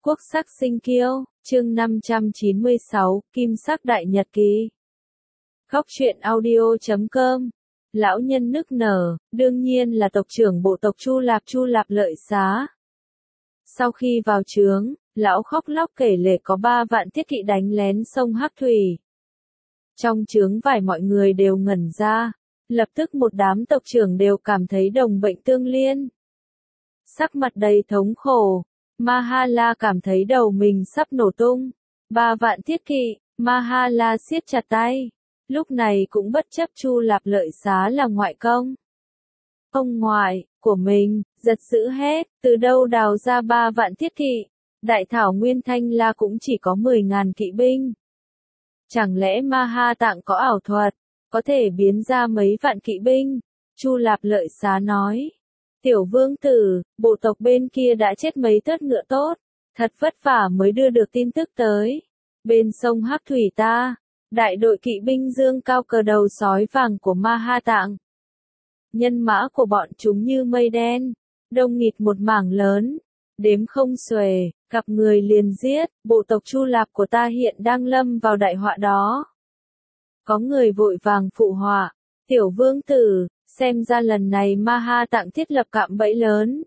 Quốc sắc sinh kiêu, chương 596, Kim sắc đại nhật ký. Góc truyện audio.com. Lão nhân nức nở, đương nhiên là tộc trưởng bộ tộc Chu Lạp Lợi Xá. Sau khi vào trướng, lão khóc lóc kể lể có 3 vạn thiết kỵ đánh lén sông Hắc Thủy. Trong trướng vải mọi người đều ngẩn ra, lập tức một đám tộc trưởng đều cảm thấy đồng bệnh tương liên. Sắc mặt đầy thống khổ, Mahala cảm thấy đầu mình sắp nổ tung. 3 vạn thiết kỵ, Mahala siết chặt tay. Lúc này cũng bất chấp Chu Lạp Lợi Xá là ngoại công. Ông ngoại của mình, giật dữ hết, từ đâu đào ra 3 vạn thiết kỵ. Đại thảo Nguyên Thanh La cũng chỉ có 10.000 kỵ binh. Chẳng lẽ Maha Tạng có ảo thuật, có thể biến ra mấy vạn kỵ binh? Chu Lạp Lợi Xá nói. Tiểu vương tử, bộ tộc bên kia đã chết mấy tớt ngựa tốt, thật vất vả mới đưa được tin tức tới. Bên sông Hắc Thủy ta, đại đội kỵ binh dương cao cờ đầu sói vàng của Maha Tạng. Nhân mã của bọn chúng như mây đen, đông nghịt một mảng lớn, đếm không xuể, gặp người liền giết, bộ tộc Chu Lạp của ta hiện đang lâm vào đại họa đó. Có người vội vàng phụ họa, tiểu vương tử, xem ra lần này Maha Tạng thiết lập cạm bẫy lớn.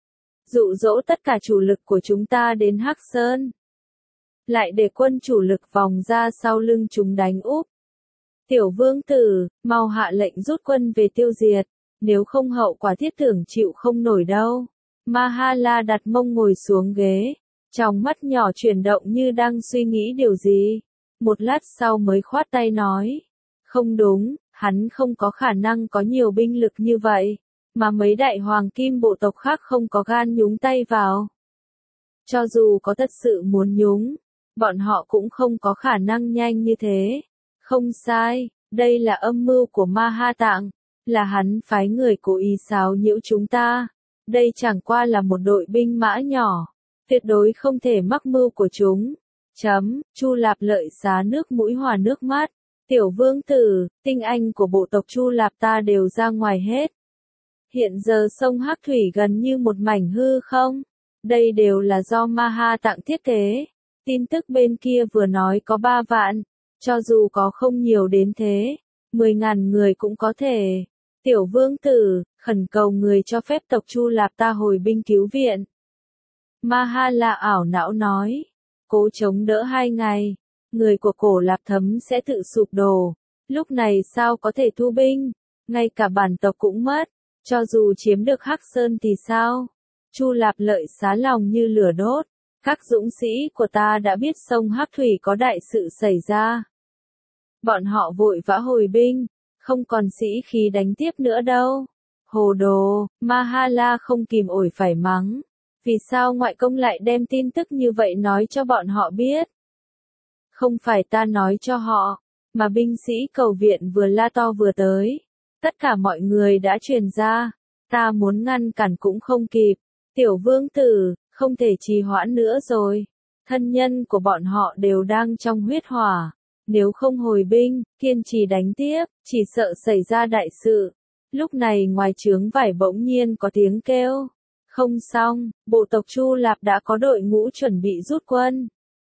Dụ dỗ tất cả chủ lực của chúng ta đến Hắc Sơn. Lại để quân chủ lực vòng ra sau lưng chúng đánh úp. Tiểu vương tử, mau hạ lệnh rút quân về tiêu diệt, nếu không hậu quả thiết tưởng chịu không nổi đâu. Mahala đặt mông ngồi xuống ghế, trong mắt nhỏ chuyển động như đang suy nghĩ điều gì. Một lát sau mới khoát tay nói, không đúng. Hắn không có khả năng có nhiều binh lực như vậy, mà mấy đại hoàng kim bộ tộc khác không có gan nhúng tay vào. Cho dù có thật sự muốn nhúng, bọn họ cũng không có khả năng nhanh như thế. Không sai, đây là âm mưu của Maha Tạng, là hắn phái người cố ý xáo nhiễu chúng ta. Đây chẳng qua là một đội binh mã nhỏ, tuyệt đối không thể mắc mưu của chúng. Chu Lạp Lợi Xá nước mũi hòa nước mắt. Tiểu vương tử, tinh anh của bộ tộc Chu Lạp ta đều ra ngoài hết. Hiện giờ sông Hắc Thủy gần như một mảnh hư không? Đây đều là do Maha Tạng thiết kế. Tin tức bên kia vừa nói có 3 vạn, cho dù có không nhiều đến thế, 10.000 người cũng có thể. Tiểu vương tử, khẩn cầu người cho phép tộc Chu Lạp ta hồi binh cứu viện. Mahala ảo não nói, cố chống đỡ 2 ngày. Người của Cổ Lạp Thấm sẽ tự sụp đổ, lúc này sao có thể thu binh, ngay cả bản tộc cũng mất, cho dù chiếm được Hắc Sơn thì sao? Chu Lạp Lợi Xá lòng như lửa đốt, các dũng sĩ của ta đã biết sông Hắc Thủy có đại sự xảy ra. Bọn họ vội vã hồi binh, không còn sĩ khí đánh tiếp nữa đâu. Hồ đồ, Mahala không kìm ổi phải mắng, vì sao ngoại công lại đem tin tức như vậy nói cho bọn họ biết? Không phải ta nói cho họ, mà binh sĩ cầu viện vừa la to vừa tới. Tất cả mọi người đã truyền ra, ta muốn ngăn cản cũng không kịp. Tiểu vương tử, không thể trì hoãn nữa rồi. Thân nhân của bọn họ đều đang trong huyết hỏa. Nếu không hồi binh, kiên trì đánh tiếp, chỉ sợ xảy ra đại sự. Lúc này ngoài trướng vải bỗng nhiên có tiếng kêu. Không xong, bộ tộc Chu Lạp đã có đội ngũ chuẩn bị rút quân.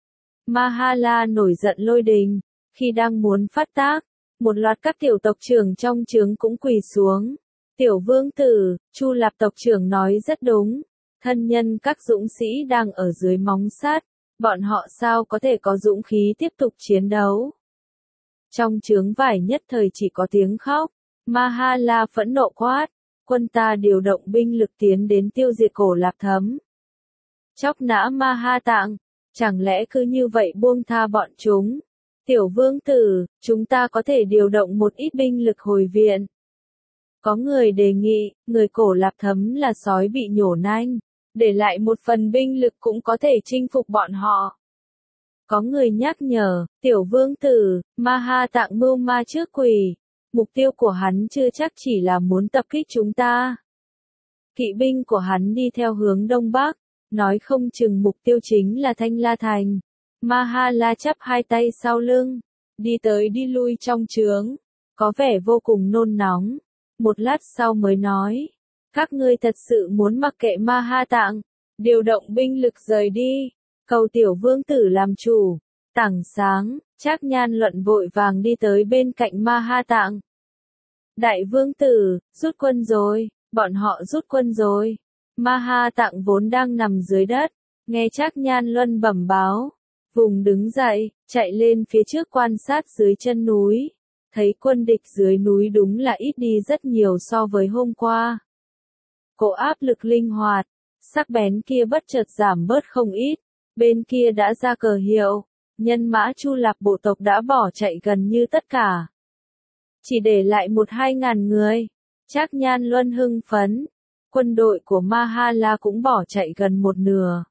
Mahala nổi giận lôi đình, khi đang muốn phát tác, một loạt các tiểu tộc trưởng trong trướng cũng quỳ xuống. Tiểu vương tử, Chu Lạp tộc trưởng nói rất đúng, thân nhân các dũng sĩ đang ở dưới móng sắt, bọn họ sao có thể có dũng khí tiếp tục chiến đấu. Trong trướng vải nhất thời chỉ có tiếng khóc, Mahala phẫn nộ quát, quân ta điều động binh lực tiến đến tiêu diệt Cổ Lạp Thấm. Chóc nã Maha Tạng. Chẳng lẽ cứ như vậy buông tha bọn chúng? Tiểu vương tử, chúng ta có thể điều động một ít binh lực hồi viện. Có người đề nghị, người Cổ Lạp Thấm là sói bị nhổ nanh, để lại một phần binh lực cũng có thể chinh phục bọn họ. Có người nhắc nhở, tiểu vương tử, Maha Tạng mưu ma trước quỷ, mục tiêu của hắn chưa chắc chỉ là muốn tập kích chúng ta. Kỵ binh của hắn đi theo hướng đông bắc. Nói không chừng mục tiêu chính là Thanh La Thành. Mahala chắp hai tay sau lưng, đi tới đi lui trong trướng, có vẻ vô cùng nôn nóng. Một lát sau mới nói, các ngươi thật sự muốn mặc kệ Maha Tạng, điều động binh lực rời đi, cầu tiểu vương tử làm chủ. Tảng sáng, Trác Nhan Luận vội vàng đi tới bên cạnh Ma Ha Tạng. Đại vương tử, rút quân rồi, bọn họ rút quân rồi. Ma Ha Tạng vốn đang nằm dưới đất, nghe Trác Nhan Luân bẩm báo, vùng đứng dậy, chạy lên phía trước quan sát dưới chân núi, thấy quân địch dưới núi đúng là ít đi rất nhiều so với hôm qua. Cỗ áp lực linh hoạt, sắc bén kia bất chợt giảm bớt không ít, bên kia đã ra cờ hiệu, nhân mã Chu Lạp bộ tộc đã bỏ chạy gần như tất cả. Chỉ để lại 1-2 ngàn người. Trác Nhan Luân hưng phấn, quân đội của Ma Ha La cũng bỏ chạy gần một nửa.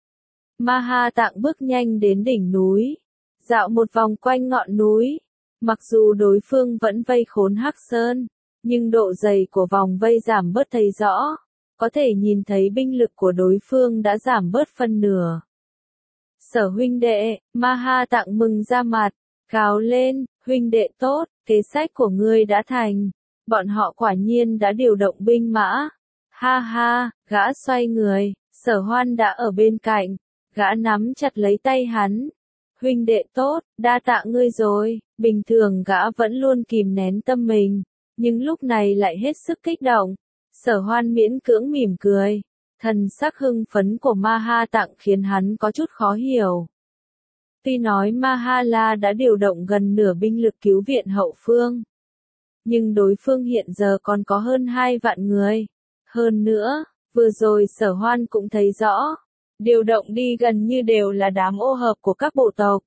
Ma Ha Tạng bước nhanh đến đỉnh núi, dạo một vòng quanh ngọn núi. Mặc dù đối phương vẫn vây khốn Hắc Sơn, nhưng độ dày của vòng vây giảm bớt thấy rõ, có thể nhìn thấy binh lực của đối phương đã giảm bớt phân nửa. Sở huynh đệ, Ma Ha Tạng mừng ra mặt, gào lên, huynh đệ tốt, kế sách của ngươi đã thành, bọn họ quả nhiên đã điều động binh mã. Ha ha, gã xoay người, Sở Hoan đã ở bên cạnh, gã nắm chặt lấy tay hắn. Huynh đệ tốt, đa tạ ngươi rồi, bình thường gã vẫn luôn kìm nén tâm mình, nhưng lúc này lại hết sức kích động. Sở Hoan miễn cưỡng mỉm cười, thần sắc hưng phấn của Ma Ha Tạng khiến hắn có chút khó hiểu. Tuy nói Ma Ha La đã điều động gần nửa binh lực cứu viện hậu phương, nhưng đối phương hiện giờ còn có hơn 2 vạn người. Hơn nữa, vừa rồi Sở Hoan cũng thấy rõ, điều động đi gần như đều là đám ô hợp của các bộ tộc.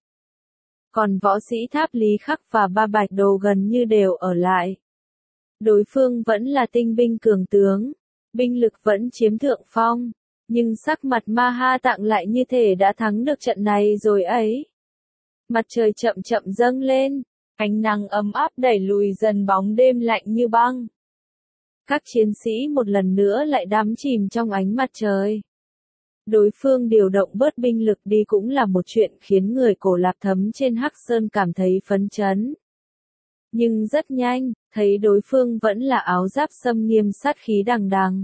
Còn võ sĩ Tháp Lý Khắc và Ba Bạch Đồ gần như đều ở lại. Đối phương vẫn là tinh binh cường tướng, binh lực vẫn chiếm thượng phong, nhưng sắc mặt Ma Ha Tạng lại như thể đã thắng được trận này rồi ấy. Mặt trời chậm chậm dâng lên, ánh nắng ấm áp đẩy lùi dần bóng đêm lạnh như băng. Các chiến sĩ một lần nữa lại đắm chìm trong ánh mặt trời. Đối phương điều động bớt binh lực đi cũng là một chuyện khiến người Cổ Lạp Thấm trên Hắc Sơn cảm thấy phấn chấn. Nhưng rất nhanh, thấy đối phương vẫn là áo giáp xâm nghiêm sát khí đằng đằng.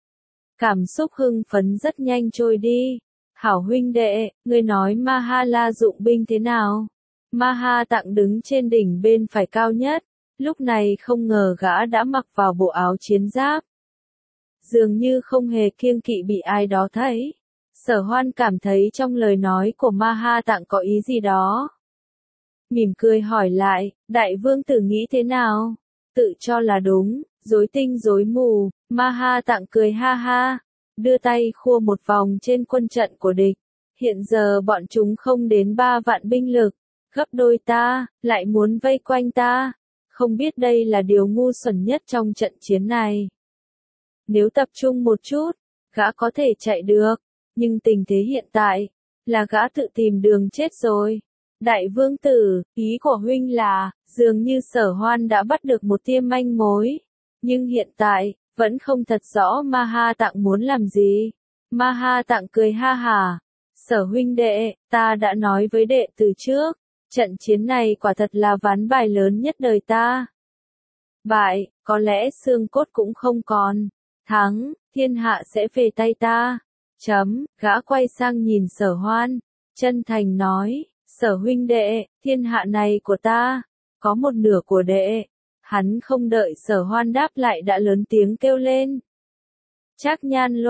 Cảm xúc hưng phấn rất nhanh trôi đi. Hảo huynh đệ, ngươi nói Ma Ha La dụng binh thế nào? Ma Ha Tạng đứng trên đỉnh bên phải cao nhất, lúc này không ngờ gã đã mặc vào bộ áo chiến giáp. Dường như không hề kiêng kỵ bị ai đó thấy. Sở Hoan cảm thấy trong lời nói của Ma Ha Tạng có ý gì đó. Mỉm cười hỏi lại, đại vương tử nghĩ thế nào? Tự cho là đúng, rối tinh rối mù. Ma Ha Tạng cười ha ha, đưa tay khua một vòng trên quân trận của địch. Hiện giờ bọn chúng không đến 3 vạn binh lực, gấp đôi ta, lại muốn vây quanh ta. Không biết đây là điều ngu xuẩn nhất trong trận chiến này. Nếu tập trung một chút, gã có thể chạy được, nhưng tình thế hiện tại, là gã tự tìm đường chết rồi. Đại vương tử, ý của huynh là, dường như Sở Hoan đã bắt được một tia manh mối, nhưng hiện tại, vẫn không thật rõ Ma Ha Tạng muốn làm gì. Ma Ha Tạng cười ha hả, Sở huynh đệ, ta đã nói với đệ từ trước, trận chiến này quả thật là ván bài lớn nhất đời ta. Bại, có lẽ xương cốt cũng không còn, thắng, thiên hạ sẽ về tay ta. Gã quay sang nhìn Sở Hoan, chân thành nói, Sở huynh đệ, thiên hạ này của ta, có một nửa của đệ. Hắn không đợi Sở Hoan đáp lại đã lớn tiếng kêu lên. Trác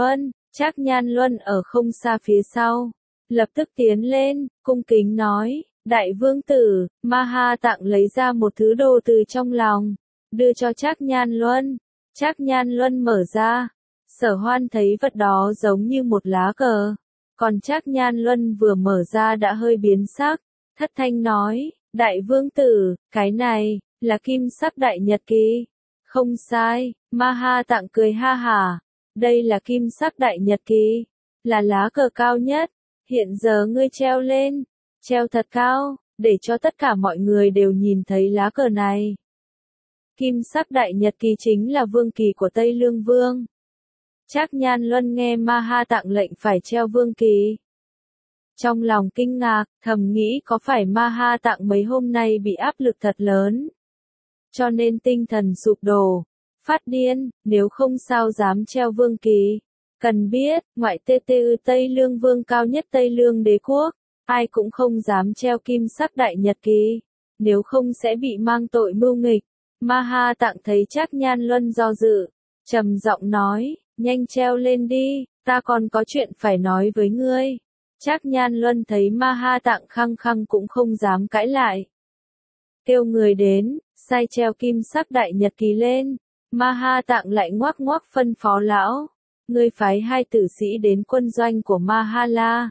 Nhan Luân ở không xa phía sau, lập tức tiến lên, cung kính nói, đại vương tử. Ma Ha Tạng lấy ra một thứ đồ từ trong lòng, đưa cho Trác Nhan Luân. Trác Nhan Luân mở ra, Sở Hoan thấy vật đó giống như một lá cờ, còn Trác Nhan Luân vừa mở ra đã hơi biến sắc, thất thanh nói, đại vương tử, cái này, là kim sắc đại nhật ký. Không sai, Ma Ha Tạng cười ha hả, đây là kim sắc đại nhật ký, là lá cờ cao nhất, hiện giờ ngươi treo lên, treo thật cao, để cho tất cả mọi người đều nhìn thấy lá cờ này. Kim sắc đại nhật kỳ chính là vương kỳ của Tây Lương Vương. Trác Nhan Luân nghe Ma Ha Tạng lệnh phải treo vương kỳ. Trong lòng kinh ngạc, thầm nghĩ có phải Ma Ha Tạng mấy hôm nay bị áp lực thật lớn, cho nên tinh thần sụp đổ, phát điên, nếu không sao dám treo vương kỳ. Cần biết, ngoại TTU Tây Lương Vương cao nhất Tây Lương đế quốc, ai cũng không dám treo kim sắc đại nhật ký, nếu không sẽ bị mang tội mưu nghịch. Ma Ha Tạng thấy Trác Nhan Luân do dự, trầm giọng nói, nhanh treo lên đi, ta còn có chuyện phải nói với ngươi. Trác Nhan Luân thấy Ma Ha Tạng khăng khăng cũng không dám cãi lại. Kêu người đến, sai treo kim sắc đại nhật ký lên. Ma Ha Tạng lại ngoác ngoác phân phó lão, ngươi phái 2 tử sĩ đến quân doanh của Ma Ha La.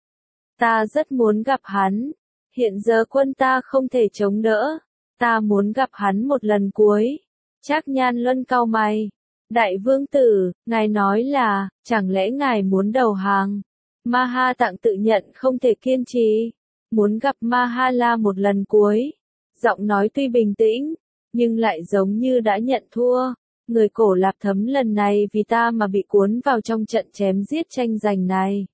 Ta rất muốn gặp hắn, hiện giờ quân ta không thể chống đỡ, ta muốn gặp hắn một lần cuối. Trác Nhan Luân cau mày, đại vương tử, ngài nói là, chẳng lẽ ngài muốn đầu hàng? Ma Ha Tạng tự nhận không thể kiên trì, muốn gặp Ma Ha La một lần cuối. Giọng nói tuy bình tĩnh, nhưng lại giống như đã nhận thua. Người Cổ Lạp Thấm lần này vì ta mà bị cuốn vào trong trận chém giết tranh giành này.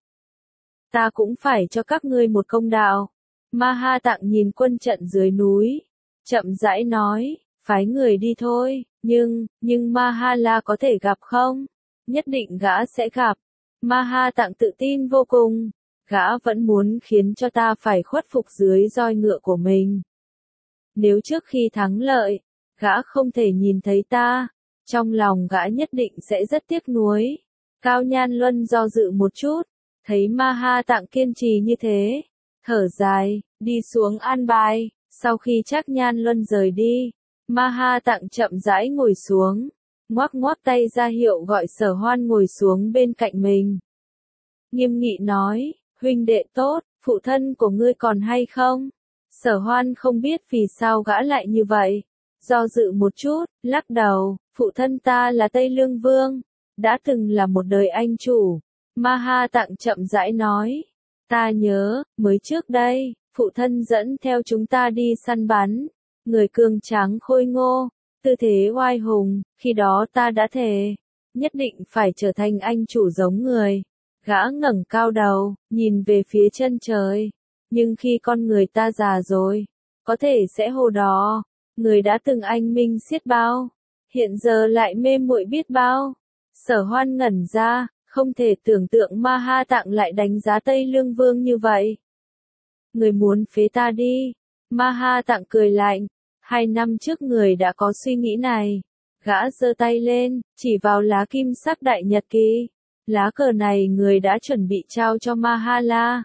Ta cũng phải cho các ngươi một công đạo. Ma Ha Tạng nhìn quân trận dưới núi, chậm rãi nói, phái người đi thôi, nhưng Ma Ha La có thể gặp không? Nhất định gã sẽ gặp. Ma Ha Tạng tự tin vô cùng, gã vẫn muốn khiến cho ta phải khuất phục dưới roi ngựa của mình. Nếu trước khi thắng lợi, gã không thể nhìn thấy ta, trong lòng gã nhất định sẽ rất tiếc nuối. Cao Nhan Luân do dự một chút, thấy Ma Ha Tạng kiên trì như thế, thở dài, đi xuống an bài. Sau khi Trác Nhan Luân rời đi, Ma Ha Tạng chậm rãi ngồi xuống, ngoắc ngoắc tay ra hiệu gọi Sở Hoan ngồi xuống bên cạnh mình. Nghiêm nghị nói, huynh đệ tốt, phụ thân của ngươi còn hay không? Sở Hoan không biết vì sao gã lại như vậy, do dự một chút, lắc đầu, phụ thân ta là Tây Lương Vương, đã từng là một đời anh chủ. Ma Ha Tạng chậm rãi nói, ta nhớ, mới trước đây, phụ thân dẫn theo chúng ta đi săn bắn, người cường tráng khôi ngô, tư thế oai hùng, khi đó ta đã thề, nhất định phải trở thành anh chủ giống người. Gã ngẩng cao đầu, nhìn về phía chân trời, nhưng khi con người ta già rồi, có thể sẽ hồ đỏ, người đã từng anh minh xiết bao, hiện giờ lại mê muội biết bao. Sở Hoan ngẩn ra, không thể tưởng tượng Ma Ha Tạng lại đánh giá Tây Lương Vương như vậy. Người muốn phế ta đi. Ma Ha Tạng cười lạnh, 2 năm trước người đã có suy nghĩ này. Gã giơ tay lên, chỉ vào lá kim sắc đại nhật ký. Lá cờ này người đã chuẩn bị trao cho Ma Ha La.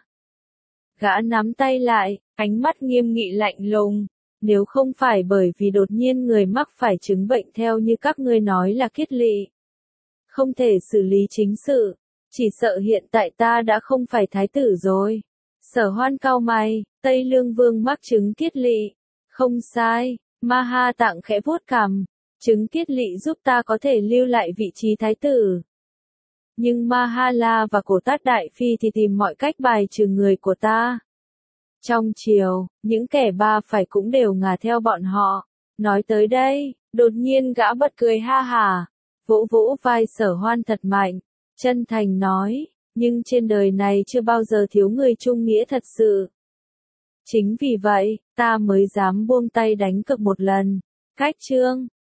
Gã nắm tay lại, ánh mắt nghiêm nghị lạnh lùng. Nếu không phải bởi vì đột nhiên người mắc phải chứng bệnh theo như các ngươi nói là kiết lỵ, không thể xử lý chính sự, chỉ sợ hiện tại ta đã không phải thái tử rồi. Sở Hoan cau mày, Tây Lương Vương mắc chứng kiết lỵ. Không sai, Ma Ha Tạng khẽ vuốt cằm, chứng kiết lỵ giúp ta có thể lưu lại vị trí thái tử. Nhưng Ma Ha La và Cổ Tát Đại Phi thì tìm mọi cách bài trừ người của ta. Trong triều, những kẻ ba phải cũng đều ngả theo bọn họ. Nói tới đây, đột nhiên gã bật cười ha hả, vỗ vỗ vai Sở Hoan thật mạnh, chân thành nói, nhưng trên đời này chưa bao giờ thiếu người trung nghĩa thật sự. Chính vì vậy, ta mới dám buông tay đánh cược một lần. Cách chương